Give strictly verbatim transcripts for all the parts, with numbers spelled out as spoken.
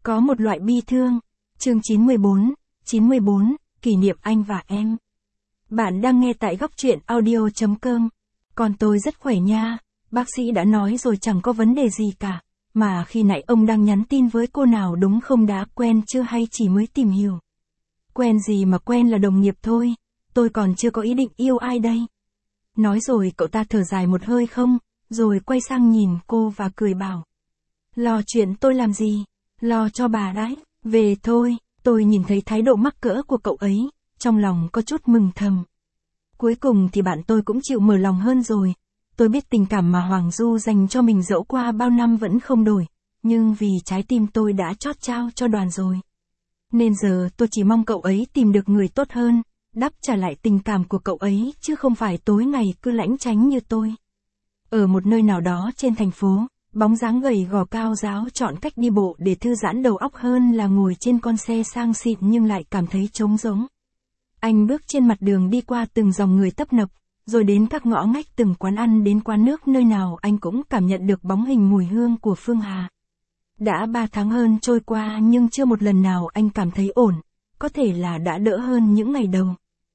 Có một loại bi thương. Chương chín mươi bốn, chín mươi bốn, kỷ niệm anh và em. Bạn đang nghe tại góc truyện audio chấm com. Còn tôi rất khỏe nha, bác sĩ đã nói rồi chẳng có vấn đề gì cả. Mà khi nãy ông đang nhắn tin với cô nào đúng không, đã quen chưa hay chỉ mới tìm hiểu? Quen gì mà quen, là đồng nghiệp thôi, tôi còn chưa có ý định yêu ai đây. Nói rồi cậu ta thở dài một hơi không, rồi quay sang nhìn cô và cười bảo. Lo chuyện tôi làm gì, lo cho bà đấy, về thôi. Tôi nhìn thấy thái độ mắc cỡ của cậu ấy, trong lòng có chút mừng thầm. Cuối cùng thì bạn tôi cũng chịu mở lòng hơn rồi. Tôi biết tình cảm mà Hoàng Du dành cho mình dẫu qua bao năm vẫn không đổi, nhưng vì trái tim tôi đã chót trao cho Đoàn rồi. Nên giờ tôi chỉ mong cậu ấy tìm được người tốt hơn, đáp trả lại tình cảm của cậu ấy, chứ không phải tối ngày cứ lãnh tránh như tôi. Ở một nơi nào đó trên thành phố, bóng dáng gầy gò cao ráo chọn cách đi bộ để thư giãn đầu óc hơn là ngồi trên con xe sang xịn nhưng lại cảm thấy trống rỗng. Anh bước trên mặt đường đi qua từng dòng người tấp nập, rồi đến các ngõ ngách từng quán ăn đến quán nước, nơi nào anh cũng cảm nhận được bóng hình mùi hương của Phương Hà. Đã ba tháng hơn trôi qua nhưng chưa một lần nào anh cảm thấy ổn, có thể là đã đỡ hơn những ngày đầu.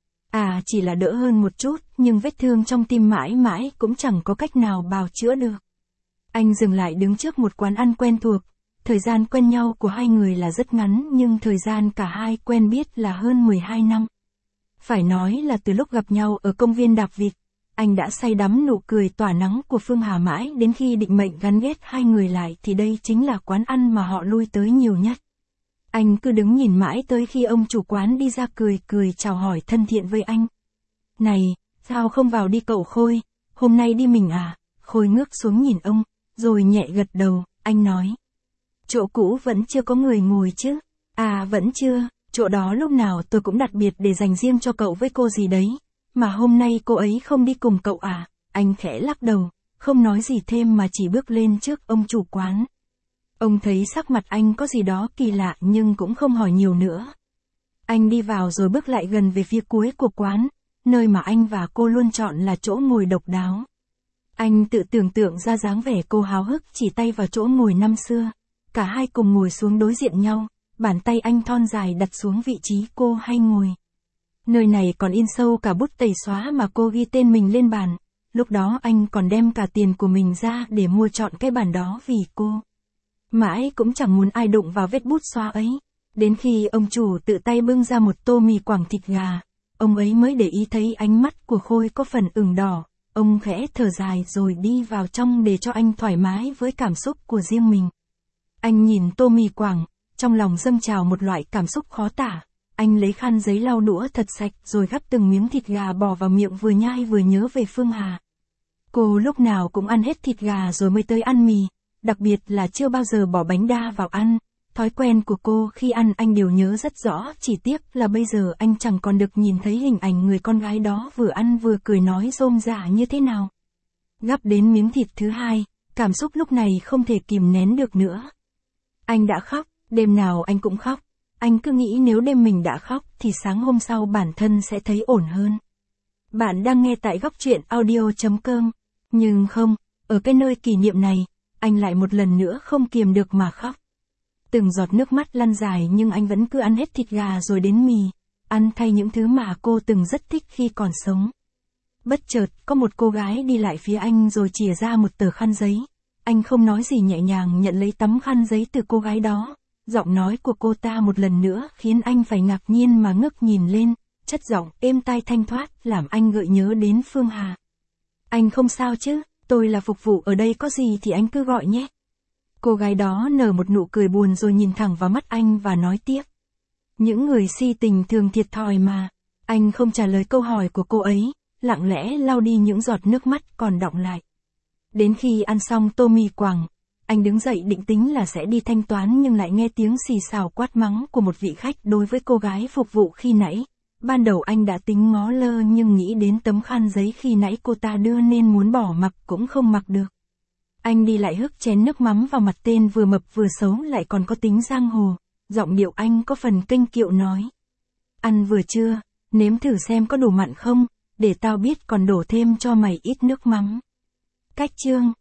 À, chỉ là đỡ hơn một chút, nhưng vết thương trong tim mãi mãi cũng chẳng có cách nào bào chữa được. Anh dừng lại đứng trước một quán ăn quen thuộc. Thời gian quen nhau của hai người là rất ngắn, nhưng thời gian cả hai quen biết là hơn mười hai năm. Phải nói là từ lúc gặp nhau ở công viên đạp vịt, anh đã say đắm nụ cười tỏa nắng của Phương Hà, mãi đến khi định mệnh gắn ghét hai người lại thì đây chính là quán ăn mà họ lui tới nhiều nhất. Anh cứ đứng nhìn mãi tới khi ông chủ quán đi ra cười cười chào hỏi thân thiện với anh. Này, sao không vào đi cậu Khôi, hôm nay đi mình à? Khôi ngước xuống nhìn ông, rồi nhẹ gật đầu. Anh nói. Chỗ cũ vẫn chưa có người ngồi chứ? À, vẫn chưa, chỗ đó lúc nào tôi cũng đặt biệt để dành riêng cho cậu với cô gì đấy. Mà hôm nay cô ấy không đi cùng cậu à? Anh khẽ lắc đầu, không nói gì thêm mà chỉ bước lên trước ông chủ quán. Ông thấy sắc mặt anh có gì đó kỳ lạ nhưng cũng không hỏi nhiều nữa. Anh đi vào rồi bước lại gần về phía cuối của quán, nơi mà anh và cô luôn chọn là chỗ ngồi độc đáo. Anh tự tưởng tượng ra dáng vẻ cô háo hức chỉ tay vào chỗ ngồi năm xưa. Cả hai cùng ngồi xuống đối diện nhau, bàn tay anh thon dài đặt xuống vị trí cô hay ngồi. Nơi này còn in sâu cả bút tẩy xóa mà cô ghi tên mình lên bàn. Lúc đó anh còn đem cả tiền của mình ra để mua chọn cái bàn đó vì cô. Mãi cũng chẳng muốn ai đụng vào vết bút xóa ấy. Đến khi ông chủ tự tay bưng ra một tô mì Quảng thịt gà, ông ấy mới để ý thấy ánh mắt của Khôi có phần ửng đỏ. Ông khẽ thở dài rồi đi vào trong để cho anh thoải mái với cảm xúc của riêng mình. Anh nhìn tô mì Quảng, trong lòng dâng trào một loại cảm xúc khó tả. Anh lấy khăn giấy lau đũa thật sạch rồi gắp từng miếng thịt gà bỏ vào miệng, vừa nhai vừa nhớ về Phương Hà. Cô lúc nào cũng ăn hết thịt gà rồi mới tới ăn mì, đặc biệt là chưa bao giờ bỏ bánh đa vào ăn. Thói quen của cô khi ăn anh đều nhớ rất rõ, chỉ tiếc là bây giờ anh chẳng còn được nhìn thấy hình ảnh người con gái đó vừa ăn vừa cười nói rôm rả như thế nào. Gắp đến miếng thịt thứ hai, cảm xúc lúc này không thể kìm nén được nữa. Anh đã khóc, đêm nào anh cũng khóc. Anh cứ nghĩ nếu đêm mình đã khóc thì sáng hôm sau bản thân sẽ thấy ổn hơn. Bạn đang nghe tại góc truyện audio chấm com. Nhưng không, ở cái nơi kỷ niệm này, anh lại một lần nữa không kiềm được mà khóc. Từng giọt nước mắt lăn dài nhưng anh vẫn cứ ăn hết thịt gà rồi đến mì, ăn thay những thứ mà cô từng rất thích khi còn sống. Bất chợt, có một cô gái đi lại phía anh rồi chìa ra một tờ khăn giấy. Anh không nói gì nhẹ nhàng nhận lấy tấm khăn giấy từ cô gái đó. Giọng nói của cô ta một lần nữa khiến anh phải ngạc nhiên mà ngước nhìn lên, chất giọng êm tai thanh thoát làm anh gợi nhớ đến Phương Hà. Anh không sao chứ, tôi là phục vụ ở đây, có gì thì anh cứ gọi nhé. Cô gái đó nở một nụ cười buồn rồi nhìn thẳng vào mắt anh và nói tiếp. Những người si tình thường thiệt thòi mà. Anh không trả lời câu hỏi của cô ấy, lặng lẽ lau đi những giọt nước mắt còn đọng lại. Đến khi ăn xong tô mì Quảng, anh đứng dậy định tính là sẽ đi thanh toán nhưng lại nghe tiếng xì xào quát mắng của một vị khách đối với cô gái phục vụ khi nãy. Ban đầu anh đã tính ngó lơ nhưng nghĩ đến tấm khăn giấy khi nãy cô ta đưa nên muốn bỏ mặc cũng không mặc được. Anh đi lại hức chén nước mắm vào mặt tên vừa mập vừa xấu lại còn có tính giang hồ. Giọng điệu anh có phần kênh kiệu nói. Ăn vừa chưa, nếm thử xem có đủ mặn không, để tao biết còn đổ thêm cho mày ít nước mắm. Cách chương.